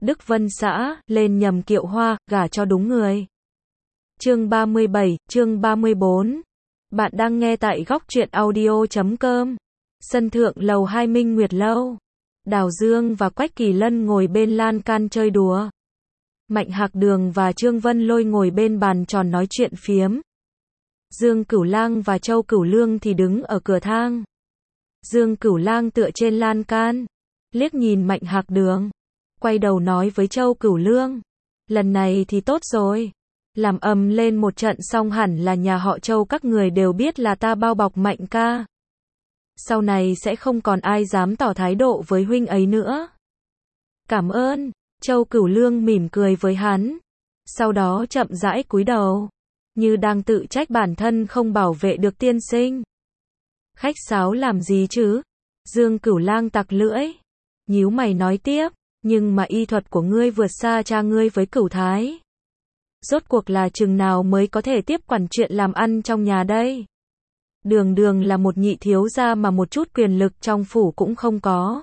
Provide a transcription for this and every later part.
Đức Vân xã, lên nhầm kiệu hoa, gả cho đúng người. Chương 37, chương 34. Bạn đang nghe tại góc truyện audio.com. Sân thượng lầu 2 Minh Nguyệt Lâu. Đào Dương và Quách Kỳ Lân ngồi bên lan can chơi đùa. Mạnh Hạc Đường và Trương Vân Lôi ngồi bên bàn tròn nói chuyện phiếm. Dương Cửu Lang và Châu Cửu Lương thì đứng ở cửa thang. Dương Cửu Lang tựa trên lan can, liếc nhìn Mạnh Hạc Đường, quay đầu nói với Châu Cửu Lương, lần này thì tốt rồi, làm ầm lên một trận xong hẳn là nhà họ Châu các người đều biết là ta bao bọc Mạnh ca. Sau này sẽ không còn ai dám tỏ thái độ với huynh ấy nữa. Cảm ơn, Châu Cửu Lương mỉm cười với hắn, sau đó chậm rãi cúi đầu, như đang tự trách bản thân không bảo vệ được tiên sinh. Khách sáo làm gì chứ? Dương Cửu Lang tặc lưỡi, nhíu mày nói tiếp, nhưng mà y thuật của ngươi vượt xa cha ngươi với Cửu Thái. Rốt cuộc là chừng nào mới có thể tiếp quản chuyện làm ăn trong nhà đây? Đường đường là một nhị thiếu gia mà một chút quyền lực trong phủ cũng không có.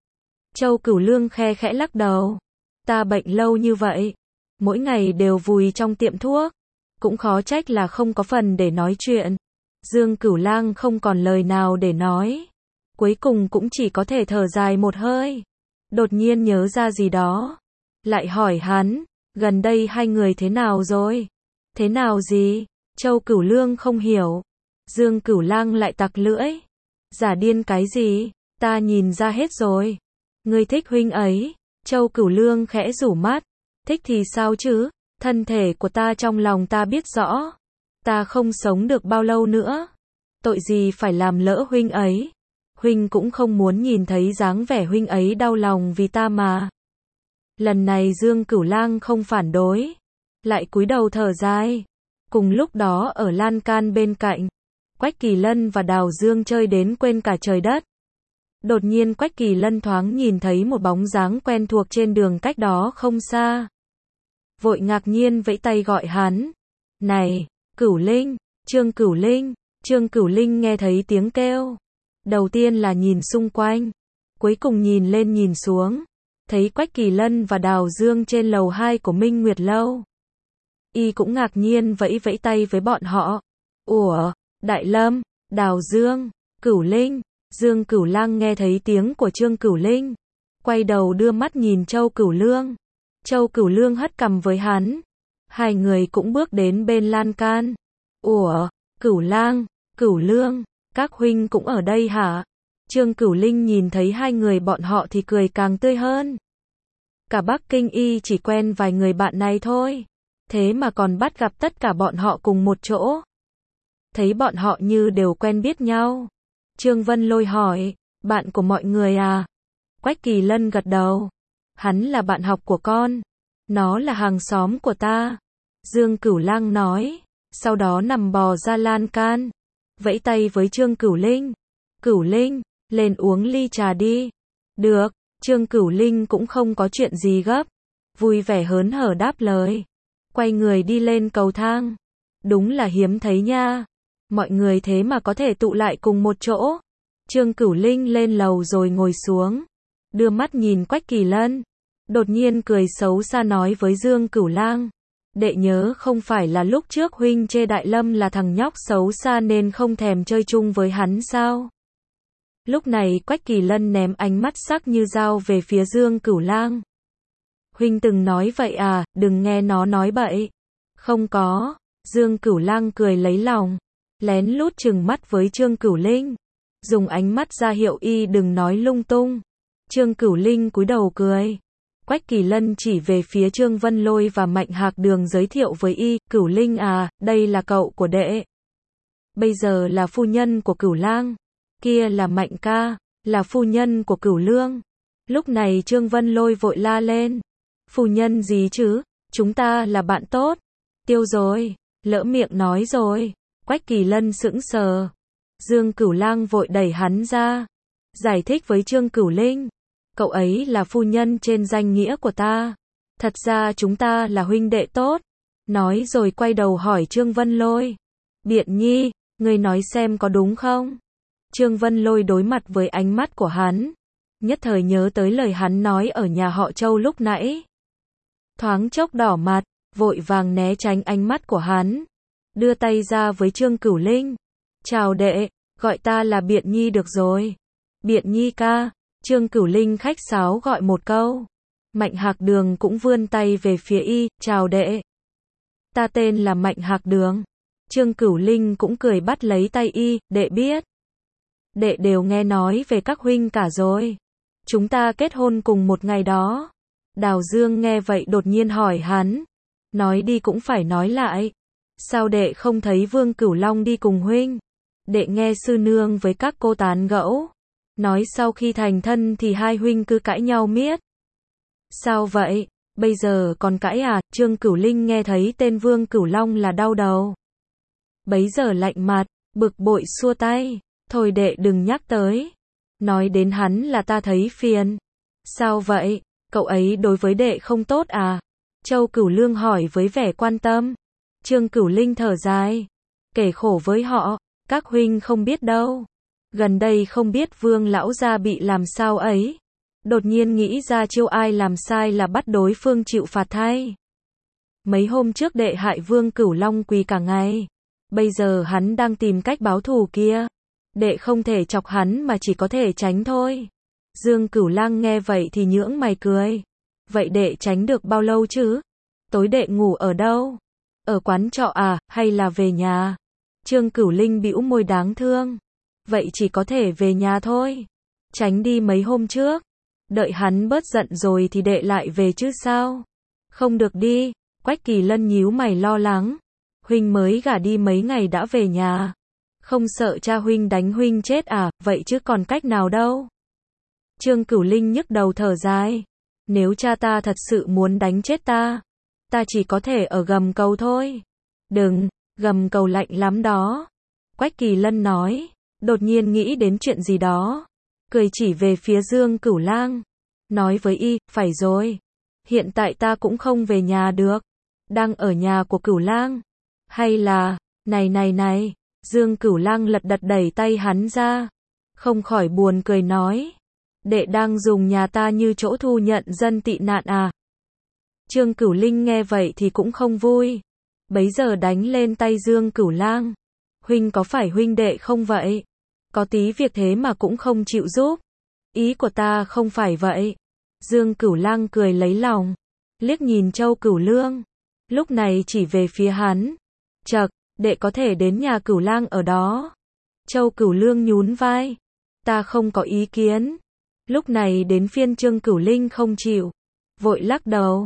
Châu Cửu Lương khe khẽ lắc đầu. Ta bệnh lâu như vậy, mỗi ngày đều vùi trong tiệm thuốc, cũng khó trách là không có phần để nói chuyện. Dương Cửu Lang không còn lời nào để nói, cuối cùng cũng chỉ có thể thở dài một hơi. Đột nhiên nhớ ra gì đó, lại hỏi hắn, gần đây hai người thế nào rồi? Thế nào gì? Châu Cửu Lương không hiểu. Dương Cửu Lang lại tặc lưỡi. Giả điên cái gì? Ta nhìn ra hết rồi. Ngươi thích huynh ấy. Châu Cửu Lương khẽ rủ mắt. Thích thì sao chứ? Thân thể của ta trong lòng ta biết rõ. Ta không sống được bao lâu nữa. Tội gì phải làm lỡ huynh ấy. Huynh cũng không muốn nhìn thấy dáng vẻ huynh ấy đau lòng vì ta mà. Lần này Dương Cửu Lang không phản đối, lại cúi đầu thở dài. Cùng lúc đó ở lan can bên cạnh, Quách Kỳ Lân và Đào Dương chơi đến quên cả trời đất. Đột nhiên Quách Kỳ Lân thoáng nhìn thấy một bóng dáng quen thuộc trên đường cách đó không xa. Vội ngạc nhiên vẫy tay gọi hắn. Này, Cửu Linh, Trương Cửu Linh. Trương Cửu Linh nghe thấy tiếng kêu. Đầu tiên là nhìn xung quanh, cuối cùng nhìn lên nhìn xuống, thấy Quách Kỳ Lân và Đào Dương trên lầu 2 của Minh Nguyệt Lâu. Y cũng ngạc nhiên vẫy vẫy tay với bọn họ. Ủa, Đại Lâm, Đào Dương, Cửu Linh. Dương Cửu Lang nghe thấy tiếng của Trương Cửu Linh, quay đầu đưa mắt nhìn Châu Cửu Lương. Châu Cửu Lương hất cằm với hắn. Hai người cũng bước đến bên lan can. Ủa, Cửu Lang, Cửu Lương, các huynh cũng ở đây hả? Trương Cửu Linh nhìn thấy hai người bọn họ thì cười càng tươi hơn. Cả Bắc Kinh y chỉ quen vài người bạn này thôi, thế mà còn bắt gặp tất cả bọn họ cùng một chỗ. Thấy bọn họ như đều quen biết nhau. Trương Vân Lôi hỏi, bạn của mọi người à? Quách Kỳ Lân gật đầu. Hắn là bạn học của con. Nó là hàng xóm của ta. Dương Cửu Lang nói, sau đó nằm bò ra lan can, vẫy tay với Trương Cửu Linh. Cửu Linh, lên uống ly trà đi. Được, Trương Cửu Linh cũng không có chuyện gì gấp, vui vẻ hớn hở đáp lời. Quay người đi lên cầu thang. Đúng là hiếm thấy nha. Mọi người thế mà có thể tụ lại cùng một chỗ. Trương Cửu Linh lên lầu rồi ngồi xuống, đưa mắt nhìn Quách Kỳ Lân, đột nhiên cười xấu xa nói với Dương Cửu Lang. Đệ nhớ không phải là lúc trước huynh chê Đại Lâm là thằng nhóc xấu xa nên không thèm chơi chung với hắn sao? Lúc này Quách Kỳ Lân ném ánh mắt sắc như dao về phía Dương Cửu Lang. Huynh từng nói vậy à, đừng nghe nó nói bậy. Không có. Dương Cửu Lang cười lấy lòng, lén lút trừng mắt với Trương Cửu Linh, dùng ánh mắt ra hiệu y đừng nói lung tung. Trương Cửu Linh cúi đầu cười. Quách Kỳ Lân chỉ về phía Trương Vân Lôi và Mạnh Hạc Đường giới thiệu với y, Cửu Linh à, đây là cậu của đệ. Bây giờ là phu nhân của Cửu Lang. Kia là Mạnh ca, là phu nhân của Cửu Lương. Lúc này Trương Vân Lôi vội la lên. Phu nhân gì chứ, chúng ta là bạn tốt. Tiêu rồi, lỡ miệng nói rồi. Quách Kỳ Lân sững sờ. Dương Cửu Lang vội đẩy hắn ra, giải thích với Trương Cửu Linh. Cậu ấy là phu nhân trên danh nghĩa của ta. Thật ra chúng ta là huynh đệ tốt. Nói rồi quay đầu hỏi Trương Vân Lôi. Biện Nhi, ngươi nói xem có đúng không? Trương Vân Lôi đối mặt với ánh mắt của hắn, nhất thời nhớ tới lời hắn nói ở nhà họ Châu lúc nãy. thoáng chốc đỏ mặt, vội vàng né tránh ánh mắt của hắn. Đưa tay ra với Trương Cửu Linh. Chào đệ, gọi ta là Biện Nhi được rồi. Biện Nhi ca, Trương Cửu Linh khách sáo gọi một câu. Mạnh Hạc Đường cũng vươn tay về phía y, chào đệ. Ta tên là Mạnh Hạc Đường. Trương Cửu Linh cũng cười bắt lấy tay y, đệ biết. Đệ đều nghe nói về các huynh cả rồi. Chúng ta kết hôn cùng một ngày đó. Đào Dương nghe vậy đột nhiên hỏi hắn. Nói đi cũng phải nói lại. Sao đệ không thấy Vương Cửu Long đi cùng huynh? Đệ nghe sư nương với các cô tán gẫu. Nói sau khi thành thân thì hai huynh cứ cãi nhau miết. Sao vậy? Bây giờ còn cãi à? Trương Cửu Linh nghe thấy tên Vương Cửu Long là đau đầu. Bấy giờ lạnh mặt, bực bội xua tay. Thôi đệ đừng nhắc tới. Nói đến hắn là ta thấy phiền. Sao vậy? Cậu ấy đối với đệ không tốt à? Châu Cửu Lương hỏi với vẻ quan tâm. Trương Cửu Linh thở dài. Kể khổ với họ, các huynh không biết đâu. Gần đây không biết Vương lão gia bị làm sao ấy. Đột nhiên nghĩ ra chiêu ai làm sai là bắt đối phương chịu phạt thay. Mấy hôm trước đệ hại Vương Cửu Long quỳ cả ngày. Bây giờ hắn đang tìm cách báo thù kia. Đệ không thể chọc hắn mà chỉ có thể tránh thôi. Dương Cửu Lang nghe vậy thì nhướng mày cười. Vậy đệ tránh được bao lâu chứ? Tối đệ ngủ ở đâu? Ở quán trọ à, hay là về nhà? Trương Cửu Linh bĩu môi đáng thương. Vậy chỉ có thể về nhà thôi. Tránh đi mấy hôm trước. Đợi hắn bớt giận rồi thì đệ lại về chứ sao? Không được đi. Quách Kỳ Lân nhíu mày lo lắng. Huynh mới gả đi mấy ngày đã về nhà. Không sợ cha huynh đánh huynh chết à? Vậy chứ còn cách nào đâu? Trương Cửu Linh nhức đầu thở dài. Nếu cha ta thật sự muốn đánh chết ta, ta chỉ có thể ở gầm cầu thôi. Đừng, gầm cầu lạnh lắm đó. Quách Kỳ Lân nói, đột nhiên nghĩ đến chuyện gì đó. Cười chỉ về phía Dương Cửu Lang. Nói với y, phải rồi. Hiện tại ta cũng không về nhà được. Đang ở nhà của Cửu Lang. Hay là, này. Dương Cửu Lang lật đật đẩy tay hắn ra. Không khỏi buồn cười nói. Đệ đang dùng nhà ta như chỗ thu nhận dân tị nạn à? Trương Cửu Linh nghe vậy thì cũng không vui. Bấy giờ đánh lên tay Dương Cửu Lang. Huynh có phải huynh đệ không vậy? Có tí việc thế mà cũng không chịu giúp. Ý của ta không phải vậy. Dương Cửu Lang cười lấy lòng. Liếc nhìn Châu Cửu Lương. Lúc này chỉ về phía hắn. Chậc, đệ có thể đến nhà Cửu Lang ở đó. Châu Cửu Lương nhún vai. Ta không có ý kiến. Lúc này đến phiên Trương Cửu Linh không chịu. Vội lắc đầu.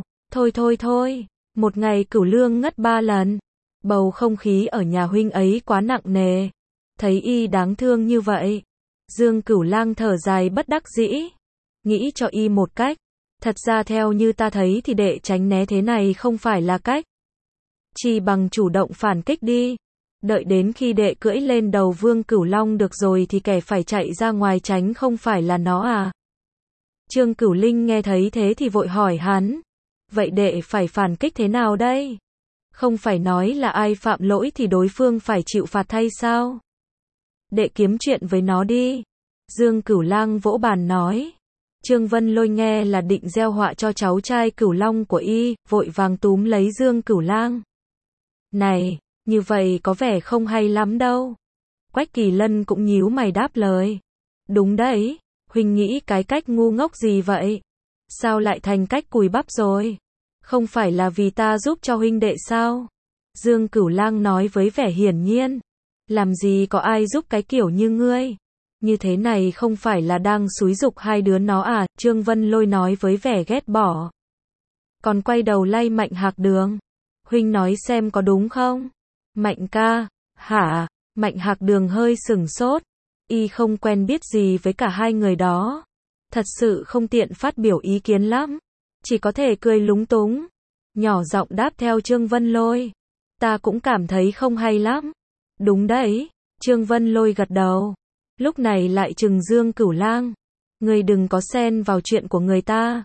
Thôi. Một ngày Cửu Lương ngất 3 lần. Bầu không khí ở nhà huynh ấy quá nặng nề. Thấy y đáng thương như vậy. Dương Cửu Lang thở dài bất đắc dĩ. Nghĩ cho y một cách. Thật ra theo như ta thấy thì đệ tránh né thế này không phải là cách. Chỉ bằng chủ động phản kích đi. Đợi đến khi đệ cưỡi lên đầu Vương Cửu Long được rồi thì kẻ phải chạy ra ngoài tránh không phải là nó à? Trương Cửu Linh nghe thấy thế thì vội hỏi hắn. Vậy đệ phải phản kích thế nào đây? Không phải nói là ai phạm lỗi thì đối phương phải chịu phạt thay sao? Đệ kiếm chuyện với nó đi. Dương Cửu Lang vỗ bàn nói. Trương Vân Lôi nghe là định gieo họa cho cháu trai Cửu Long của y, vội vàng túm lấy Dương Cửu Lang. Này, như vậy có vẻ không hay lắm đâu. Quách Kỳ Lân cũng nhíu mày đáp lời. Đúng đấy, huynh nghĩ cái cách ngu ngốc gì vậy? Sao lại thành cách cùi bắp rồi? Không phải là vì ta giúp cho huynh đệ sao? Dương Cửu Lang nói với vẻ hiển nhiên. Làm gì có ai giúp cái kiểu như ngươi? Như thế này không phải là đang xúi giục hai đứa nó à? Trương Vân Lôi nói với vẻ ghét bỏ. Còn quay đầu lay Mạnh Hạc Đường. Huynh nói xem có đúng không? Mạnh ca, hả? Mạnh Hạc Đường hơi sửng sốt. Y không quen biết gì với cả hai người đó. Thật sự không tiện phát biểu ý kiến lắm. Chỉ có thể cười lúng túng. Nhỏ giọng đáp theo Trương Vân Lôi. Ta cũng cảm thấy không hay lắm. Đúng đấy. Trương Vân Lôi gật đầu. Lúc này lại trừng Dương Cửu Lang. Ngươi đừng có xen vào chuyện của người ta.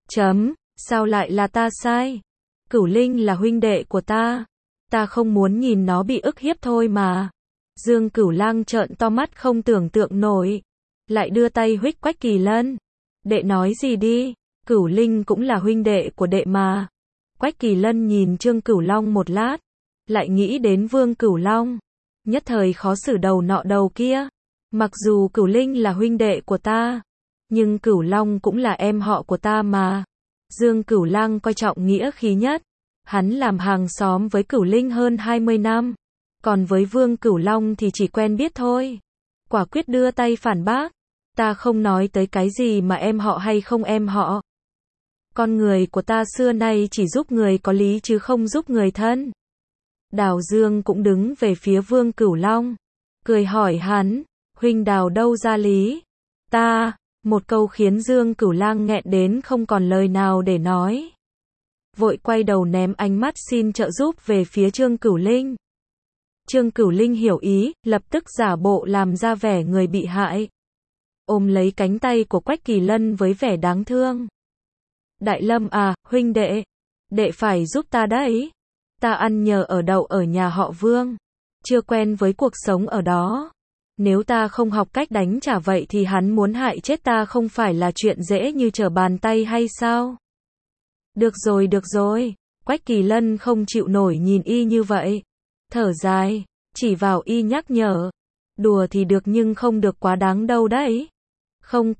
Sao lại là ta sai? Cửu Linh là huynh đệ của ta. Ta không muốn nhìn nó bị ức hiếp thôi mà. Dương Cửu Lang trợn to mắt không tưởng tượng nổi. Lại đưa tay huých Quách Kỳ Lân. Đệ nói gì đi? Cửu Linh cũng là huynh đệ của đệ mà. Quách Kỳ Lân nhìn Trương Cửu Long một lát, lại nghĩ đến Vương Cửu Long, nhất thời khó xử đầu nọ đầu kia. Mặc dù Cửu Linh là huynh đệ của ta, nhưng Cửu Long cũng là em họ của ta mà. Dương Cửu Lang coi trọng nghĩa khí nhất, hắn làm hàng xóm với Cửu Linh hơn 20 năm, còn với Vương Cửu Long thì chỉ quen biết thôi. Quả quyết đưa tay phản bác, ta không nói tới cái gì mà em họ hay không em họ. Con người của ta xưa nay chỉ giúp người có lý chứ không giúp người thân. Đào Dương cũng đứng về phía Vương Cửu Long, cười hỏi hắn, huynh Đào đâu ra lý? Ta, một câu khiến Dương Cửu Lang nghẹn đến không còn lời nào để nói. Vội quay đầu ném ánh mắt xin trợ giúp về phía Trương Cửu Linh. Trương Cửu Linh hiểu ý, lập tức giả bộ làm ra vẻ người bị hại. Ôm lấy cánh tay của Quách Kỳ Lân với vẻ đáng thương. Đại Lâm à, huynh đệ phải giúp ta đấy. Ta ăn nhờ ở đậu ở nhà họ Vương, chưa quen với cuộc sống ở đó. Nếu ta không học cách đánh trả vậy thì hắn muốn hại chết ta không phải là chuyện dễ như trở bàn tay hay sao? Được rồi, Quách Kỳ Lân không chịu nổi nhìn y như vậy. Thở dài, chỉ vào y nhắc nhở. Đùa thì được nhưng không được quá đáng đâu đấy. Không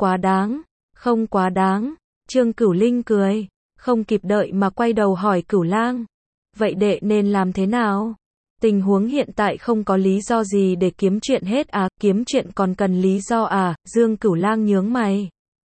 quá đáng. Trương Cửu Linh cười, không kịp đợi mà quay đầu hỏi Cửu Lang. Vậy đệ nên làm thế nào? Tình huống hiện tại không có lý do gì để kiếm chuyện hết à, kiếm chuyện còn cần lý do à? Dương Cửu Lang nhướng mày,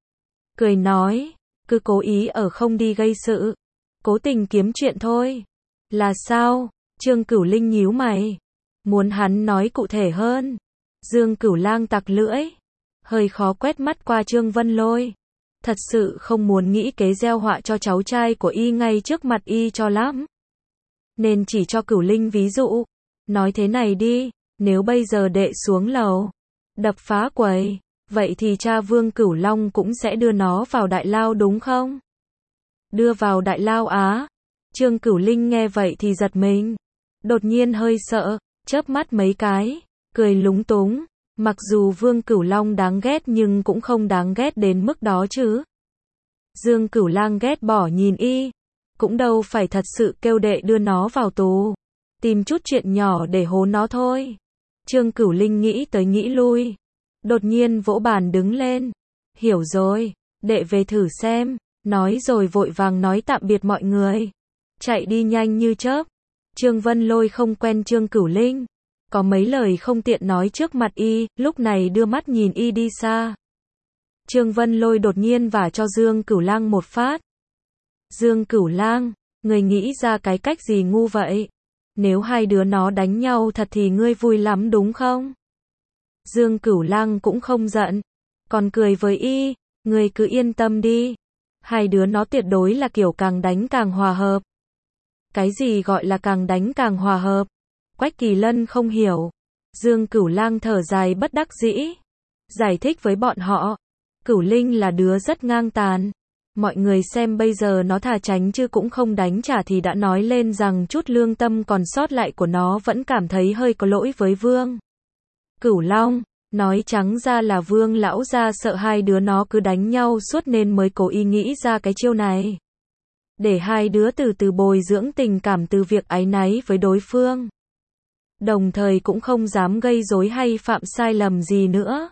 cười nói, cứ cố ý ở không đi gây sự, cố tình kiếm chuyện thôi. Là sao? Trương Cửu Linh nhíu mày, muốn hắn nói cụ thể hơn. Dương Cửu Lang tặc lưỡi, hơi khó quét mắt qua Trương Vân Lôi. Thật sự không muốn nghĩ kế gieo họa cho cháu trai của y ngay trước mặt y cho lắm. Nên chỉ cho Cửu Linh ví dụ. Nói thế này đi, nếu bây giờ đệ xuống lầu, đập phá quầy, vậy thì cha Vương Cửu Long cũng sẽ đưa nó vào đại lao đúng không? Đưa vào đại lao á? Trương Cửu Linh nghe vậy thì giật mình, đột nhiên hơi sợ, chớp mắt mấy cái, cười lúng túng. Mặc dù Vương Cửu Long đáng ghét nhưng cũng không đáng ghét đến mức đó chứ. Dương Cửu Lang ghét bỏ nhìn y, cũng đâu phải thật sự kêu đệ đưa nó vào tù, tìm chút chuyện nhỏ để hố nó thôi. Trương Cửu Linh nghĩ tới nghĩ lui, đột nhiên vỗ bàn đứng lên. Hiểu rồi, đệ về thử xem. Nói rồi vội vàng nói tạm biệt mọi người, chạy đi nhanh như chớp. Trương Vân Lôi không quen Trương Cửu Linh, có mấy lời không tiện nói trước mặt y, lúc này đưa mắt nhìn y đi xa. Trương Vân Lôi đột nhiên vả cho Dương Cửu Lang một phát. Dương Cửu Lang, người nghĩ ra cái cách gì ngu vậy? Nếu hai đứa nó đánh nhau thật thì ngươi vui lắm đúng không? Dương Cửu Lang cũng không giận, còn cười với y, ngươi cứ yên tâm đi. Hai đứa nó tuyệt đối là kiểu càng đánh càng hòa hợp. Cái gì gọi là càng đánh càng hòa hợp? Quách Kỳ Lân không hiểu. Dương Cửu Lang thở dài bất đắc dĩ, giải thích với bọn họ. Cửu Linh là đứa rất ngang tàn. Mọi người xem bây giờ nó thà tránh chứ cũng không đánh trả thì đã nói lên rằng chút lương tâm còn sót lại của nó vẫn cảm thấy hơi có lỗi với Vương Cửu Long. Nói trắng ra là Vương lão gia sợ hai đứa nó cứ đánh nhau suốt nên mới cố ý nghĩ ra cái chiêu này. Để hai đứa từ từ bồi dưỡng tình cảm từ việc áy náy với đối phương. Đồng thời cũng không dám gây rối hay phạm sai lầm gì nữa.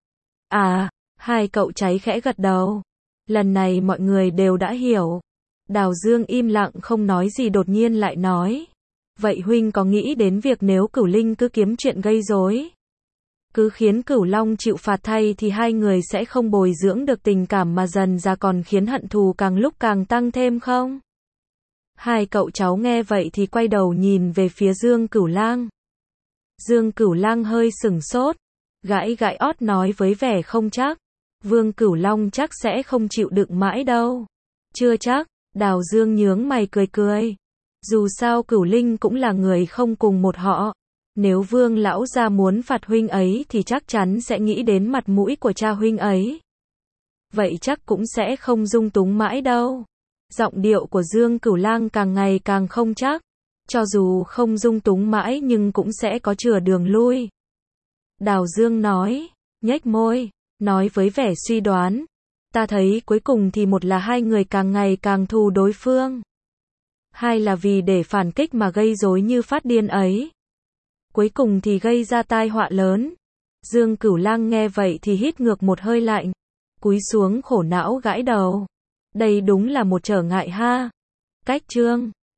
À, hai cậu cháy khẽ gật đầu. Lần này mọi người đều đã hiểu. Đào Dương im lặng không nói gì đột nhiên lại nói. Vậy huynh có nghĩ đến việc nếu Cửu Linh cứ kiếm chuyện gây rối, cứ khiến Cửu Long chịu phạt thay thì hai người sẽ không bồi dưỡng được tình cảm mà dần ra còn khiến hận thù càng lúc càng tăng thêm không? Hai cậu cháu nghe vậy thì quay đầu nhìn về phía Dương Cửu Lang. Dương Cửu Lang hơi sửng sốt, gãi gãi ót nói với vẻ không chắc. Vương Cửu Long chắc sẽ không chịu đựng mãi đâu. Chưa chắc, Đào Dương nhướng mày cười cười. Dù sao Cửu Linh cũng là người không cùng một họ. Nếu Vương lão gia muốn phạt huynh ấy thì chắc chắn sẽ nghĩ đến mặt mũi của cha huynh ấy. Vậy chắc cũng sẽ không dung túng mãi đâu. Giọng điệu của Dương Cửu Lang càng ngày càng không chắc. Cho dù không dung túng mãi nhưng cũng sẽ có chừa đường lui. Đào Dương nói, nhếch môi, nói với vẻ suy đoán. Ta thấy cuối cùng thì một là hai người càng ngày càng thù đối phương. Hay là vì để phản kích mà gây rối như phát điên ấy? Cuối cùng thì gây ra tai họa lớn. Dương Cửu Lang nghe vậy thì hít ngược một hơi lạnh. Cúi xuống khổ não gãi đầu. Đây đúng là một trở ngại ha. Cách chương